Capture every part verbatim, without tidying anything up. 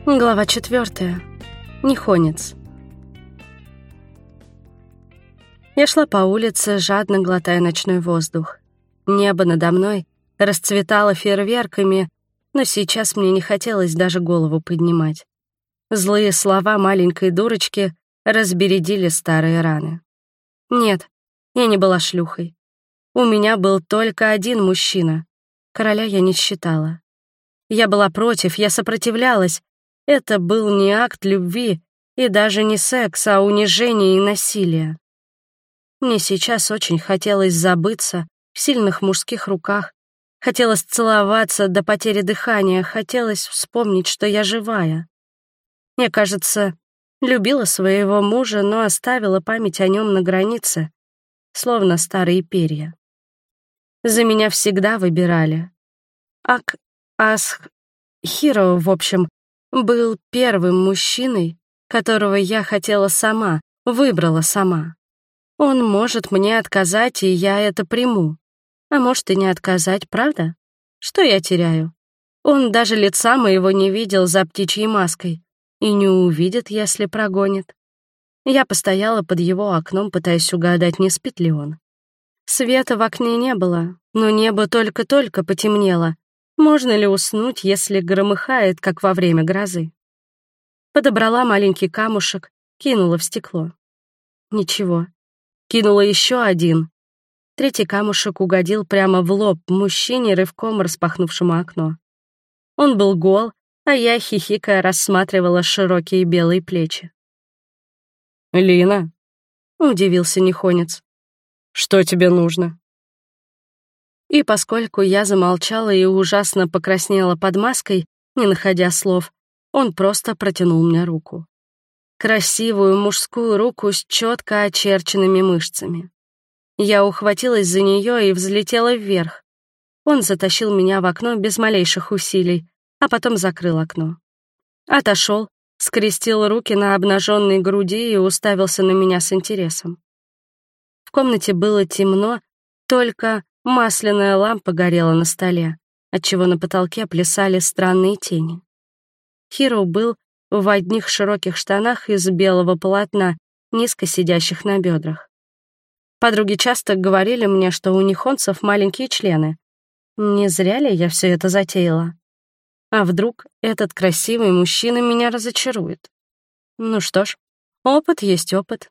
Глава четвертая. Нихонец. Я шла по улице, жадно глотая ночной воздух. Небо надо мной расцветало фейерверками, но сейчас мне не хотелось даже голову поднимать. Злые слова маленькой дурочки разбередили старые раны. Нет, я не была шлюхой. У меня был только один мужчина. Короля я не считала. Я была против, я сопротивлялась. Это был не акт любви и даже не секс, а унижение и насилие. Мне сейчас очень хотелось забыться в сильных мужских руках, хотелось целоваться до потери дыхания, хотелось вспомнить, что я живая. Я, кажется, любила своего мужа, но оставила память о нем на границе, словно старые перья. За меня всегда выбирали. Ак Асх Хиро, в общем, был первым мужчиной, которого я хотела сама, выбрала сама. Он может мне отказать, и я это приму. А может и не отказать, правда? Что я теряю? Он даже лица моего не видел за птичьей маской и не увидит, если прогонит. Я постояла под его окном, пытаясь угадать, не спит ли он. Света в окне не было, но небо только-только потемнело. Можно ли уснуть, если громыхает, как во время грозы? Подобрала маленький камушек, кинула в стекло. Ничего. Кинула еще один. Третий камушек угодил прямо в лоб мужчине, рывком распахнувшему окно. Он был гол, а я, хихикая, рассматривала широкие белые плечи. «Лина?» — удивился Нихонец. «Что тебе нужно?» И поскольку я замолчала и ужасно покраснела под маской, не находя слов, он просто протянул мне руку. Красивую мужскую руку с четко очерченными мышцами. Я ухватилась за нее и взлетела вверх. Он затащил меня в окно без малейших усилий, а потом закрыл окно. Отошел, скрестил руки на обнаженной груди и уставился на меня с интересом. В комнате было темно, только масляная лампа горела на столе, отчего на потолке плясали странные тени. Хиро был в одних широких штанах из белого полотна, низко сидящих на бедрах. Подруги часто говорили мне, что у нихонцев маленькие члены. Не зря ли я все это затеяла? А вдруг этот красивый мужчина меня разочарует? Ну что ж, опыт есть опыт.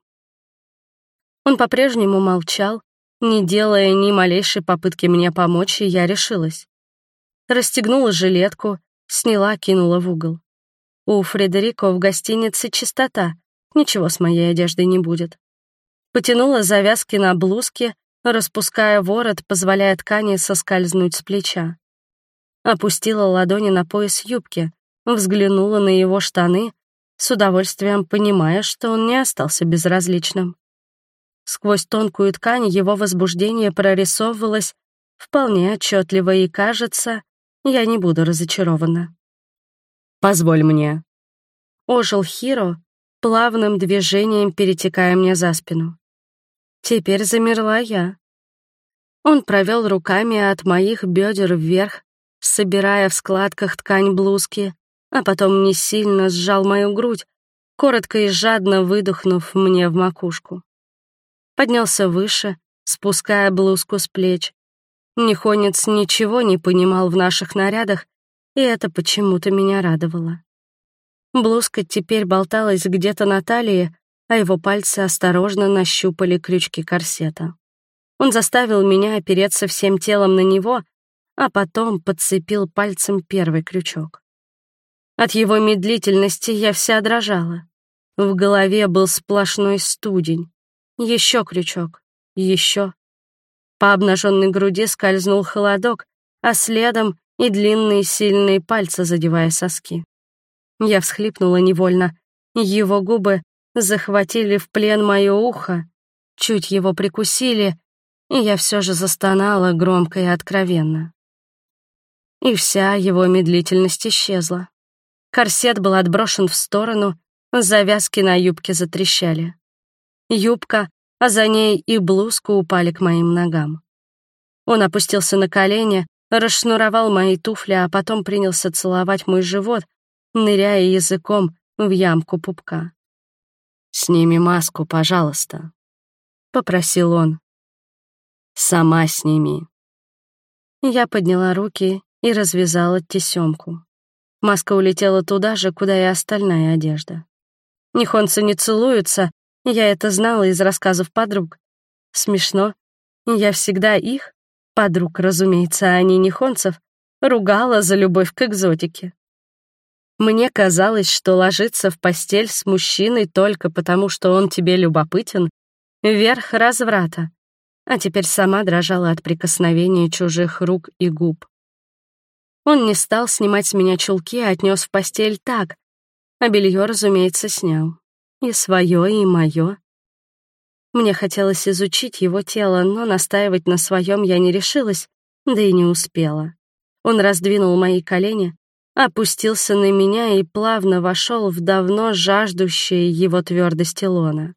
Он по-прежнему молчал, не делая ни малейшей попытки мне помочь, и я решилась. Расстегнула жилетку, сняла, кинула в угол. У Фредерико в гостинице чистота, ничего с моей одеждой не будет. Потянула завязки на блузке, распуская ворот, позволяя ткани соскользнуть с плеча. Опустила ладони на пояс юбки, взглянула на его штаны, с удовольствием понимая, что он не остался безразличным. Сквозь тонкую ткань его возбуждение прорисовывалось вполне отчетливо, и, кажется, я не буду разочарована. «Позволь мне». Ожил Хиро, плавным движением перетекая мне за спину. Теперь замерла я. Он провел руками от моих бедер вверх, собирая в складках ткань блузки, а потом не сильно сжал мою грудь, коротко и жадно выдохнув мне в макушку. Поднялся выше, спуская блузку с плеч. Нихонец ничего не понимал в наших нарядах, и это почему-то меня радовало. Блузка теперь болталась где-то на талии, а его пальцы осторожно нащупали крючки корсета. Он заставил меня опереться всем телом на него, а потом подцепил пальцем первый крючок. От его медлительности я вся дрожала. В голове был сплошной студень. Еще крючок, еще. По обнаженной груди скользнул холодок, а следом и длинные сильные пальцы, задевая соски. Я всхлипнула невольно. Его губы захватили в плен мое ухо, чуть его прикусили, и я все же застонала громко и откровенно. И вся его медлительность исчезла. Корсет был отброшен в сторону, завязки на юбке затрещали. Юбка, а за ней и блузка упали к моим ногам. Он опустился на колени, расшнуровал мои туфли, а потом принялся целовать мой живот, ныряя языком в ямку пупка. «Сними маску, пожалуйста», — попросил он. «Сама сними». Я подняла руки и развязала тесёмку. Маска улетела туда же, куда и остальная одежда. Нихонцы не целуются, я это знала из рассказов подруг. Смешно. Я всегда их, подруг, разумеется, а не нихонцев, ругала за любовь к экзотике. Мне казалось, что ложиться в постель с мужчиной только потому, что он тебе любопытен — верх разврата, а теперь сама дрожала от прикосновения чужих рук и губ. Он не стал снимать с меня чулки, а отнес в постель так, а белье, разумеется, снял. И свое, и мое. Мне хотелось изучить его тело, но настаивать на своем я не решилась, да и не успела. Он раздвинул мои колени, опустился на меня и плавно вошел в давно жаждущее его твердости лона.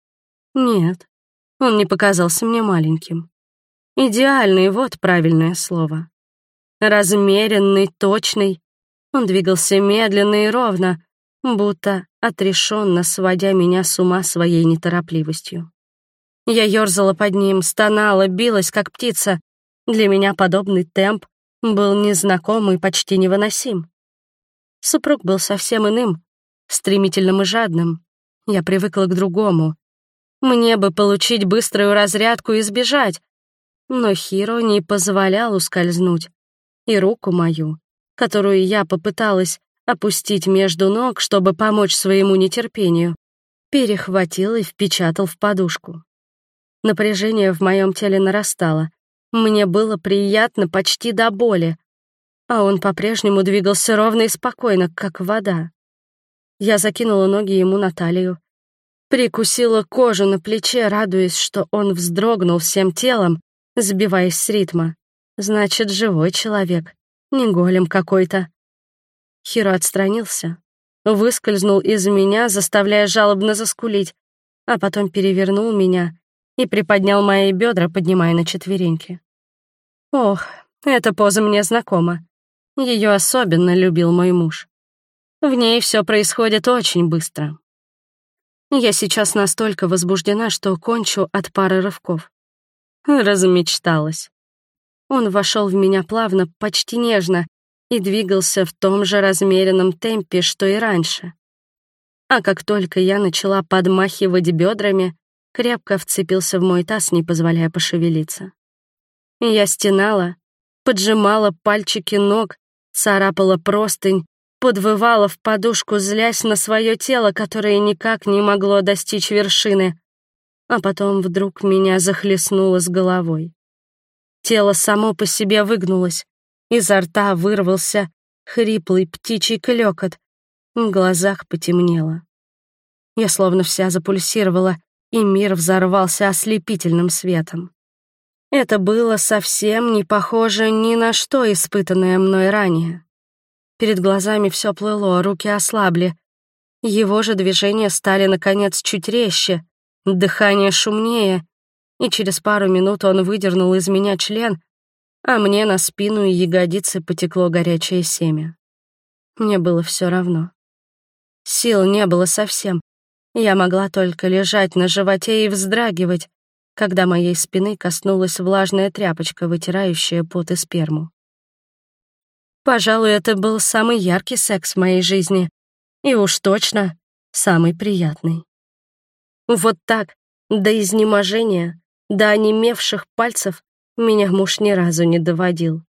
Нет, он не показался мне маленьким. Идеальный, вот правильное слово. Размеренный, точный. Он двигался медленно и ровно, будто отрешенно сводя меня с ума своей неторопливостью. Я ёрзала под ним, стонала, билась, как птица. Для меня подобный темп был незнаком и почти невыносим. Супруг был совсем иным, стремительным и жадным. Я привыкла к другому. Мне бы получить быструю разрядку и сбежать, но Хиро не позволял ускользнуть. И руку мою, которую я попыталась опустить между ног, чтобы помочь своему нетерпению, перехватил и впечатал в подушку. Напряжение в моем теле нарастало. Мне было приятно почти до боли, а он по-прежнему двигался ровно и спокойно, как вода. Я закинула ноги ему на талию, прикусила кожу на плече, радуясь, что он вздрогнул всем телом, сбиваясь с ритма. Значит, живой человек, не голем какой-то. Хиро отстранился, выскользнул из меня, заставляя жалобно заскулить, а потом перевернул меня и приподнял мои бедра, поднимая на четвереньки. Ох, эта поза мне знакома. Ее особенно любил мой муж. В ней все происходит очень быстро. Я сейчас настолько возбуждена, что кончу от пары рывков. Размечталась. Он вошел в меня плавно, почти нежно, и двигался в том же размеренном темпе, что и раньше. А как только я начала подмахивать бедрами, крепко вцепился в мой таз, не позволяя пошевелиться. Я стенала, поджимала пальчики ног, царапала простынь, подвывала в подушку, злясь на свое тело, которое никак не могло достичь вершины, а потом вдруг меня захлестнуло с головой. Тело само по себе выгнулось, изо рта вырвался хриплый птичий клёкот, в глазах потемнело. Я словно вся запульсировала, и мир взорвался ослепительным светом. Это было совсем не похоже ни на что, испытанное мной ранее. Перед глазами все плыло, руки ослабли. Его же движения стали, наконец, чуть резче, дыхание шумнее, и через пару минут он выдернул из меня член, а мне на спину и ягодицы потекло горячее семя. Мне было все равно. Сил не было совсем. Я могла только лежать на животе и вздрагивать, когда моей спины коснулась влажная тряпочка, вытирающая пот и сперму. Пожалуй, это был самый яркий секс в моей жизни, и уж точно самый приятный. Вот так, до изнеможения, до онемевших пальцев, меня муж ни разу не доводил.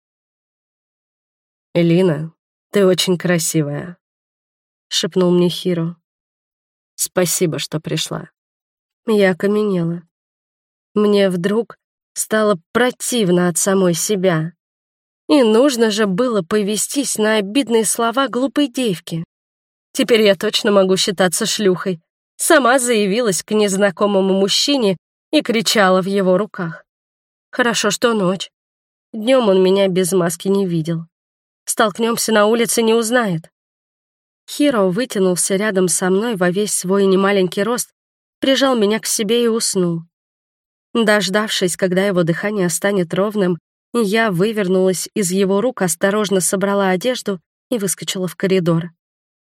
«Элина, ты очень красивая», — шепнул мне Хиро. «Спасибо, что пришла». Я окаменела. Мне вдруг стало противно от самой себя. И нужно же было повестись на обидные слова глупой девки. Теперь я точно могу считаться шлюхой. Сама заявилась к незнакомому мужчине и кричала в его руках. Хорошо, что ночь. Днем он меня без маски не видел. Столкнемся на улице, не узнает. Хиро вытянулся рядом со мной во весь свой немаленький рост, прижал меня к себе и уснул. Дождавшись, когда его дыхание станет ровным, я вывернулась из его рук, осторожно собрала одежду и выскочила в коридор.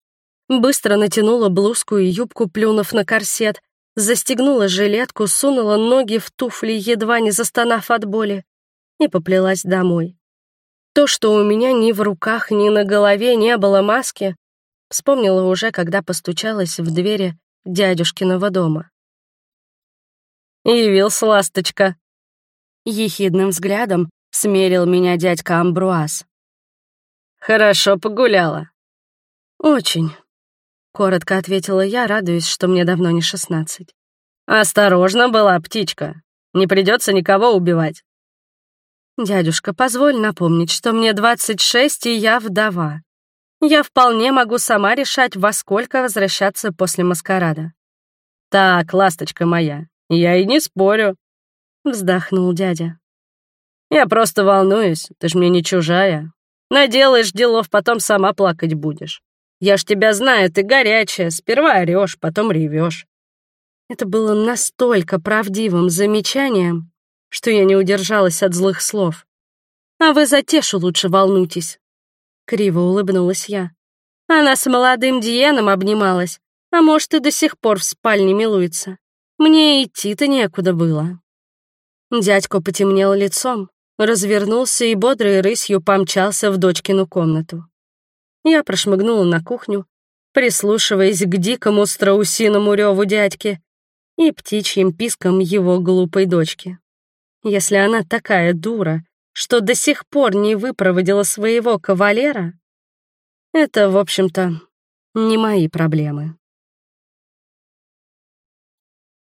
Быстро натянула блузку и юбку, плюнув на корсет, застегнула жилетку, сунула ноги в туфли, едва не застонав от боли, и поплелась домой. То, что у меня ни в руках, ни на голове не было маски, вспомнила уже, когда постучалась в двери дядюшкиного дома. «Явился, ласточка!» Ехидным взглядом смерил меня дядька Амбруаз. «Хорошо погуляла». «Очень», — коротко ответила я, радуясь, что мне давно не шестнадцать. «Осторожно была, птичка. Не придется никого убивать». «Дядюшка, позволь напомнить, что мне двадцать шесть, и я вдова. Я вполне могу сама решать, во сколько возвращаться после маскарада». «Так, ласточка моя, я и не спорю», — вздохнул дядя. «Я просто волнуюсь, ты ж мне не чужая. Наделаешь делов, потом сама плакать будешь. Я ж тебя знаю, ты горячая, сперва орёшь, потом ревёшь». Это было настолько правдивым замечанием, что я не удержалась от злых слов. «А вы за Тешу лучше волнуйтесь», — криво улыбнулась я. «Она с молодым Диеном обнималась, а может, и до сих пор в спальне милуется. Мне идти-то некуда было». Дядька потемнел лицом, развернулся и бодрой рысью помчался в дочкину комнату. Я прошмыгнула на кухню, прислушиваясь к дикому страусиному реву дядьки и птичьим пискам его глупой дочки. Если она такая дура, что до сих пор не выпроводила своего кавалера, это, в общем-то, не мои проблемы.